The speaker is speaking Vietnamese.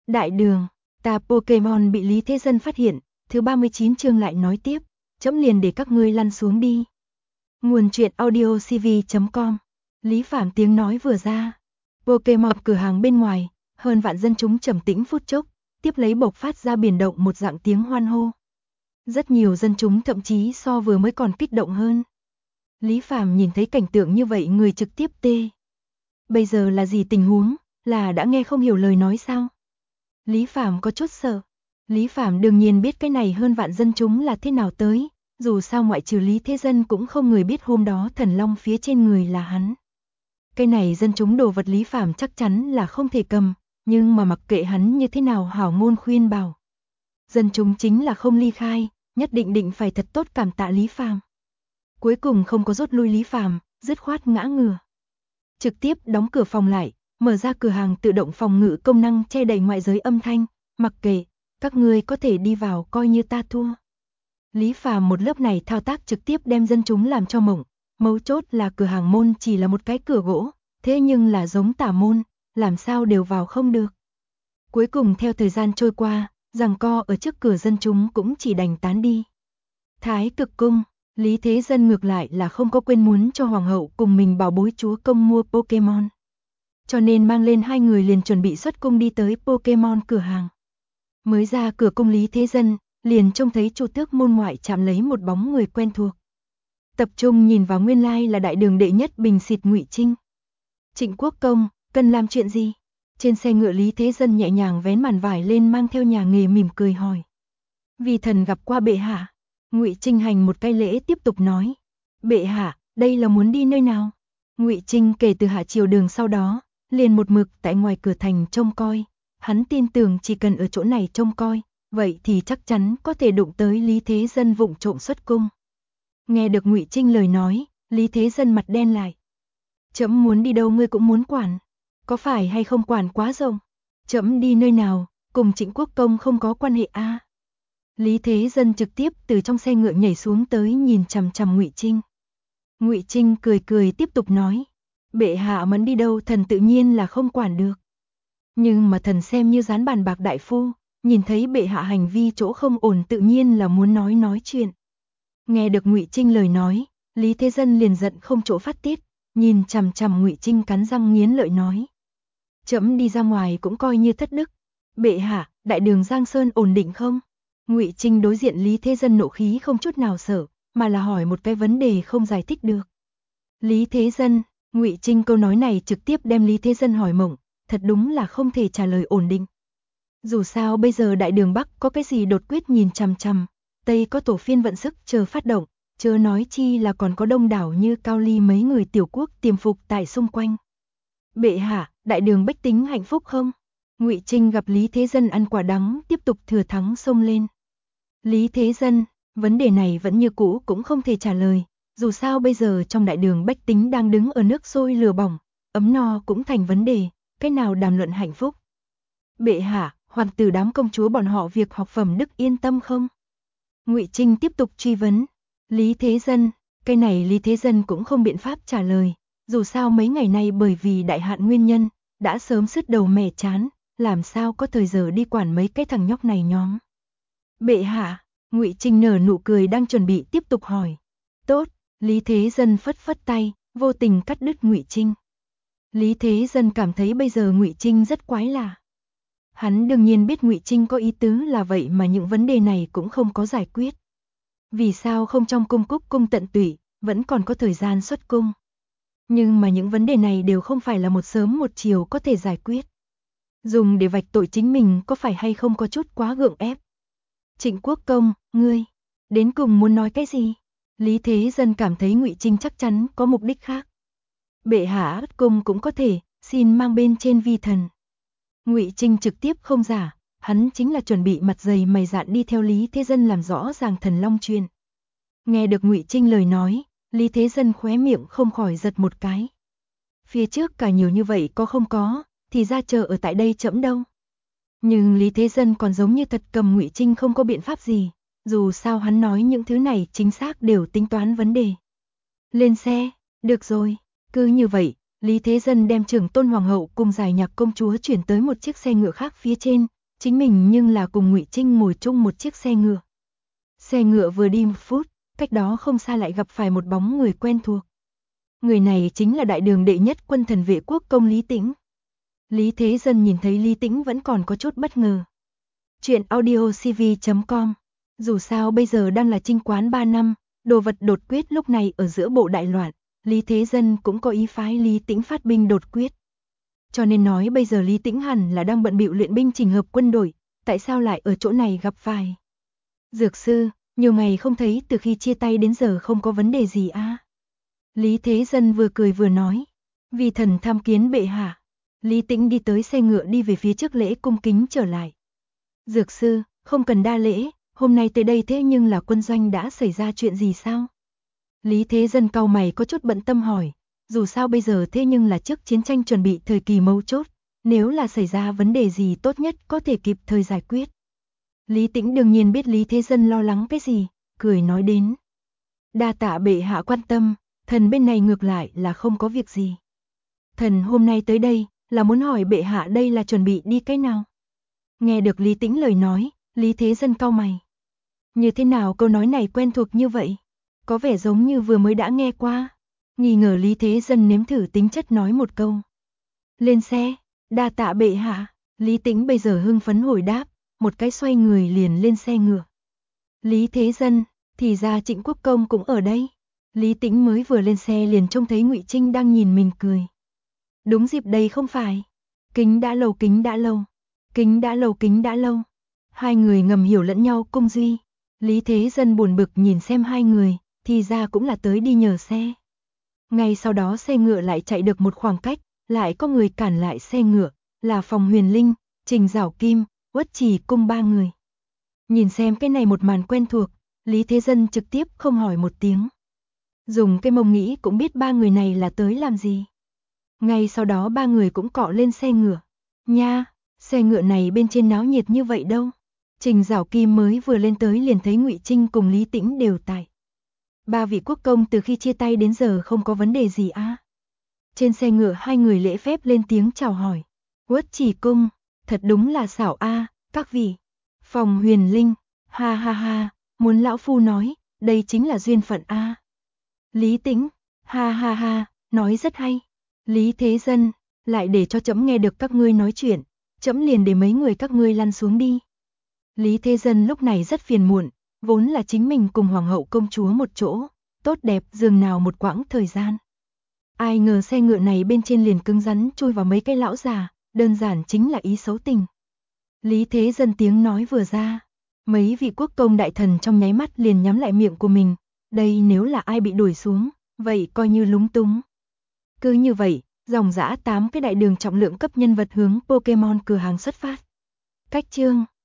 Đại đường, ta Pokemon bị Lý Thế Dân phát hiện, thứ 39 chương lại nói tiếp, trẫm liền để các ngươi lăn xuống đi. Nguồn truyện audiocv.com. Lý Phàm tiếng nói vừa ra. Pokemon cửa hàng bên ngoài, hơn vạn dân chúng trầm tĩnh phút chốc, tiếp lấy bộc phát ra biển động một dạng tiếng hoan hô. Rất nhiều dân chúng thậm chí so vừa mới còn kích động hơn. Lý Phàm nhìn thấy cảnh tượng như vậy người trực tiếp tê. Bây giờ là gì tình huống, là đã nghe không hiểu lời nói sao? Lý Phàm có chút sợ. Lý Phàm đương nhiên biết cái này hơn vạn dân chúng là thế nào tới, dù sao ngoại trừ Lý Thế Dân cũng không người biết hôm đó thần long phía trên người là hắn. Cái này dân chúng đồ vật Lý Phàm chắc chắn là không thể cầm, nhưng mà mặc kệ hắn như thế nào hảo ngôn khuyên bảo. Dân chúng chính là không ly khai, nhất định phải thật tốt cảm tạ Lý Phàm. Cuối cùng không có rút lui Lý Phàm, dứt khoát ngã ngửa. Trực tiếp đóng cửa phòng lại, mở ra cửa hàng tự động phòng ngự công năng che đậy ngoại giới âm thanh, mặc kệ, các ngươi có thể đi vào coi như ta thua. Lý Phàm một lớp này thao tác trực tiếp đem dân chúng làm cho mộng, mấu chốt là cửa hàng môn chỉ là một cái cửa gỗ, thế nhưng là giống tả môn, làm sao đều vào không được. Cuối cùng theo thời gian trôi qua, giằng co ở trước cửa dân chúng cũng chỉ đành tán đi. Thái Cực Cung, Lý Thế Dân ngược lại là không có quên muốn cho hoàng hậu cùng mình bảo bối chúa công mua Pokemon. Cho nên mang lên hai người liền chuẩn bị xuất cung đi tới Pokemon cửa hàng. Mới ra cửa cung Lý Thế Dân, liền trông thấy Chu Tước môn ngoại chạm lấy một bóng người quen thuộc. Tập trung nhìn vào nguyên lai là đại đường đệ nhất bình xịt Ngụy Trinh. Trịnh Quốc Công, cần làm chuyện gì? Trên xe ngựa Lý Thế Dân nhẹ nhàng vén màn vải lên mang theo nhà nghề mỉm cười hỏi. Vì thần gặp qua bệ hạ. Ngụy Trinh hành một cái lễ tiếp tục nói. Bệ hạ, đây là muốn đi nơi nào? Ngụy Trinh kể từ hạ triều đường sau đó, liền một mực tại ngoài cửa thành trông coi. Hắn tin tưởng chỉ cần ở chỗ này trông coi, vậy thì chắc chắn có thể đụng tới Lý Thế Dân vụng trộm xuất cung. Nghe được Ngụy Trinh lời nói, Lý Thế Dân mặt đen lại. Trẫm muốn đi đâu ngươi cũng muốn quản, có phải hay không quản quá rộng? Trẫm đi nơi nào, cùng Trịnh Quốc Công không có quan hệ a. Lý Thế Dân trực tiếp từ trong xe ngựa nhảy xuống tới nhìn chằm chằm Ngụy Trinh. Ngụy Trinh cười tiếp tục nói, bệ hạ muốn đi đâu thần tự nhiên là không quản được. Nhưng mà thần xem như gián bàn bạc đại phu, nhìn thấy bệ hạ hành vi chỗ không ổn tự nhiên là muốn nói chuyện. Nghe được Ngụy Trinh lời nói, Lý Thế Dân liền giận không chỗ phát tiết, nhìn chằm chằm Ngụy Trinh cắn răng nghiến lợi nói. Trẫm đi ra ngoài cũng coi như thất đức. Bệ hạ, đại đường Giang Sơn ổn định không? Ngụy Trinh đối diện Lý Thế Dân nộ khí không chút nào sợ, mà là hỏi một cái vấn đề không giải thích được. Lý Thế Dân, Ngụy Trinh câu nói này trực tiếp đem Lý Thế Dân hỏi mộng, thật đúng là không thể trả lời ổn định. Dù sao bây giờ đại đường Bắc có cái gì đột quyết nhìn chằm chằm, Tây có tổ phiên vận sức chờ phát động, chớ nói chi là còn có đông đảo như Cao Ly mấy người tiểu quốc tiềm phục tại xung quanh. Bệ hạ, đại đường bách tính hạnh phúc không? Ngụy Trinh gặp Lý Thế Dân ăn quả đắng tiếp tục thừa thắng xông lên. Lý Thế Dân, vấn đề này vẫn như cũ cũng không thể trả lời, dù sao bây giờ trong đại đường bách tính đang đứng ở nước sôi lửa bỏng, ấm no cũng thành vấn đề, cái nào đàm luận hạnh phúc. Bệ hạ, hoàng tử đám công chúa bọn họ việc học phẩm đức yên tâm không? Ngụy Trinh tiếp tục truy vấn. Lý Thế Dân, cái này Lý Thế Dân cũng không biện pháp trả lời, dù sao mấy ngày nay bởi vì đại hạn nguyên nhân, đã sớm sứt đầu mẻ chán, làm sao có thời giờ đi quản mấy cái thằng nhóc này nhóm. Bệ hạ, Ngụy Trinh nở nụ cười đang chuẩn bị tiếp tục hỏi. Tốt, Lý Thế Dân phất phất tay, vô tình cắt đứt Ngụy Trinh. Lý Thế Dân cảm thấy bây giờ Ngụy Trinh rất quái lạ. Hắn đương nhiên biết Ngụy Trinh có ý tứ là vậy mà những vấn đề này cũng không có giải quyết. Vì sao không trong cung cúc cung tận tụy, vẫn còn có thời gian xuất cung. Nhưng mà những vấn đề này đều không phải là một sớm một chiều có thể giải quyết. Dùng để vạch tội chính mình có phải hay không có chút quá gượng ép. Trịnh Quốc Công, ngươi, đến cùng muốn nói cái gì? Lý Thế Dân cảm thấy Ngụy Trinh chắc chắn có mục đích khác. Bệ hạ ất cung cũng có thể, xin mang bên trên vi thần. Ngụy Trinh trực tiếp không giả, hắn chính là chuẩn bị mặt dày mày dạn đi theo Lý Thế Dân làm rõ ràng thần long chuyện. Nghe được Ngụy Trinh lời nói, Lý Thế Dân khóe miệng không khỏi giật một cái. Phía trước cả nhiều như vậy có không có, thì ra chờ ở tại đây trẫm đâu. Nhưng Lý Thế Dân còn giống như thật cầm Ngụy Trinh không có biện pháp gì, dù sao hắn nói những thứ này chính xác đều tính toán vấn đề. Lên xe, được rồi, cứ như vậy, Lý Thế Dân đem Trưởng Tôn Hoàng hậu cùng Giải Nhạc công chúa chuyển tới một chiếc xe ngựa khác phía trên, chính mình nhưng là cùng Ngụy Trinh ngồi chung một chiếc xe ngựa. Xe ngựa vừa đi 1 phút, cách đó không xa lại gặp phải một bóng người quen thuộc. Người này chính là đại đường đệ nhất quân thần vệ quốc công Lý Tĩnh. Lý Thế Dân nhìn thấy Lý Tĩnh vẫn còn có chút bất ngờ. Chuyện audiocv.com. Dù sao bây giờ đang là Trinh quán 3 năm, đồ vật đột quyết lúc này ở giữa bộ đại loạn, Lý Thế Dân cũng có ý phái Lý Tĩnh phát binh đột quyết. Cho nên nói bây giờ Lý Tĩnh hẳn là đang bận bịu luyện binh chỉnh hợp quân đội, tại sao lại ở chỗ này gặp phải? Dược sư, nhiều ngày không thấy, từ khi chia tay đến giờ không có vấn đề gì à? Lý Thế Dân vừa cười vừa nói, vì thần tham kiến bệ hạ. Lý Tĩnh đi tới xe ngựa đi về phía trước lễ cung kính trở lại. Dược sư, không cần đa lễ, hôm nay tới đây thế nhưng là quân doanh đã xảy ra chuyện gì sao? Lý Thế Dân cau mày có chút bận tâm hỏi, dù sao bây giờ thế nhưng là trước chiến tranh chuẩn bị thời kỳ mấu chốt, nếu là xảy ra vấn đề gì tốt nhất có thể kịp thời giải quyết. Lý Tĩnh đương nhiên biết Lý Thế Dân lo lắng cái gì, cười nói đến. Đa tạ bệ hạ quan tâm, thần bên này ngược lại là không có việc gì. Thần hôm nay tới đây, là muốn hỏi bệ hạ đây là chuẩn bị đi cái nào? Nghe được Lý Tĩnh lời nói, Lý Thế Dân cau mày. Như thế nào câu nói này quen thuộc như vậy? Có vẻ giống như vừa mới đã nghe qua. Nghi ngờ Lý Thế Dân nếm thử tính chất nói một câu. Lên xe, đa tạ bệ hạ. Lý Tĩnh bây giờ hưng phấn hồi đáp, một cái xoay người liền lên xe ngựa. Lý Thế Dân, thì ra Trịnh Quốc Công cũng ở đây. Lý Tĩnh mới vừa lên xe liền trông thấy Ngụy Trinh đang nhìn mình cười. Đúng dịp đây không phải. Kính đã lâu, kính đã lâu. Kính đã lâu, kính đã lâu. Hai người ngầm hiểu lẫn nhau cung duy. Lý Thế Dân buồn bực nhìn xem hai người, thì ra cũng là tới đi nhờ xe. Ngay sau đó xe ngựa lại chạy được một khoảng cách, lại có người cản lại xe ngựa, là Phòng Huyền Linh, Trình Giảo Kim, Uất Trì Cung ba người. Nhìn xem cái này một màn quen thuộc, Lý Thế Dân trực tiếp không hỏi một tiếng. Dùng cái mông nghĩ cũng biết ba người này là tới làm gì. Ngay sau đó ba người cũng cọ lên xe ngựa. Nha, xe ngựa này bên trên náo nhiệt như vậy đâu. Trình Giảo Kim mới vừa lên tới liền thấy Ngụy Trinh cùng Lý Tĩnh đều tại. Ba vị quốc công từ khi chia tay đến giờ không có vấn đề gì à? Trên xe ngựa hai người lễ phép lên tiếng chào hỏi. Uất Trì Cung, thật đúng là xảo a, các vị. Phòng Huyền Linh, ha ha ha, muốn lão phu nói, đây chính là duyên phận a. Lý Tĩnh, ha ha ha, nói rất hay. Lý Thế Dân, lại để cho trẫm nghe được các ngươi nói chuyện, trẫm liền để mấy người các ngươi lăn xuống đi. Lý Thế Dân lúc này rất phiền muộn, vốn là chính mình cùng hoàng hậu công chúa một chỗ, tốt đẹp dường nào một quãng thời gian. Ai ngờ xe ngựa này bên trên liền cứng rắn chui vào mấy cái lão già, đơn giản chính là ý xấu tình. Lý Thế Dân tiếng nói vừa ra, mấy vị quốc công đại thần trong nháy mắt liền nhắm lại miệng của mình, đây nếu là ai bị đuổi xuống, vậy coi như lúng túng. Cứ như vậy, dòng dã 8 cái đại đường trọng lượng cấp nhân vật hướng Pokemon cửa hàng xuất phát. Cách chương